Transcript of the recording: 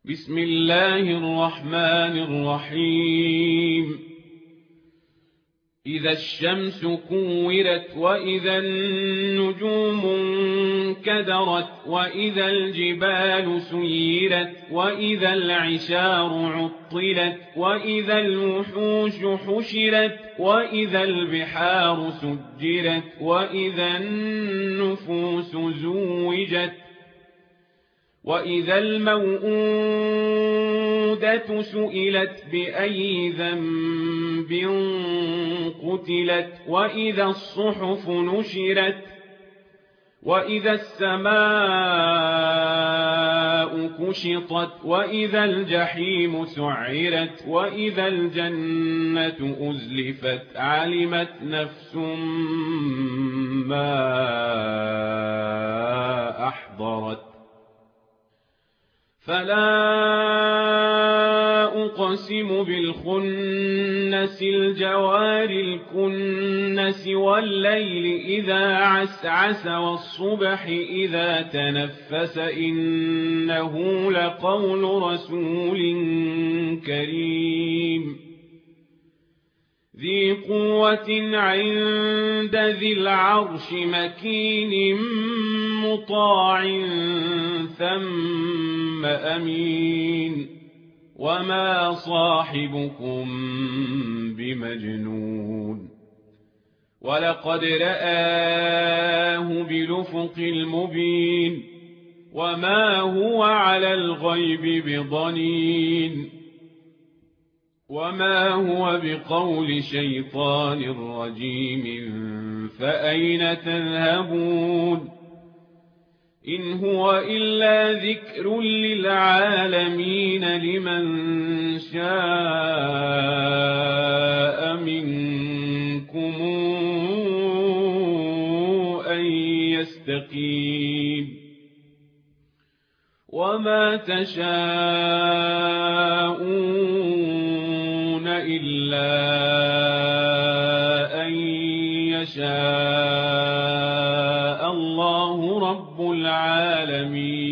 بسم الله الرحمن الرحيم إذا الشمس كورت وإذا النجوم انكدرت وإذا الجبال سيرت وإذا العشار عطلت وإذا الوحوش حشرت وإذا البحار سجرت وإذا النفوس زوجت وإذا الموءودة سئلت بأي ذنب قتلت وإذا الصحف نشرت وإذا السماء كشطت وإذا الجحيم سعرت وإذا الجنة أزلفت علمت نفس ما أحضرت فلا أقسم بالخنس الجوار الكنس والليل إذا عسعس والصبح إذا تنفس إنه لقول رسول كريم ذي قوة عند ذي العرش مكين مطاع ثم أمين وما صاحبكم بمجنون ولقد رآه بالأفق المبين وما هو على الغيب بضنين وما هو بقول شيطان رجيم فأين تذهبون إن هو إلا ذكر للعالمين لمن شاء منكم أن يستقيم وما تشاءون إلا أن يشاء الله رب العالمين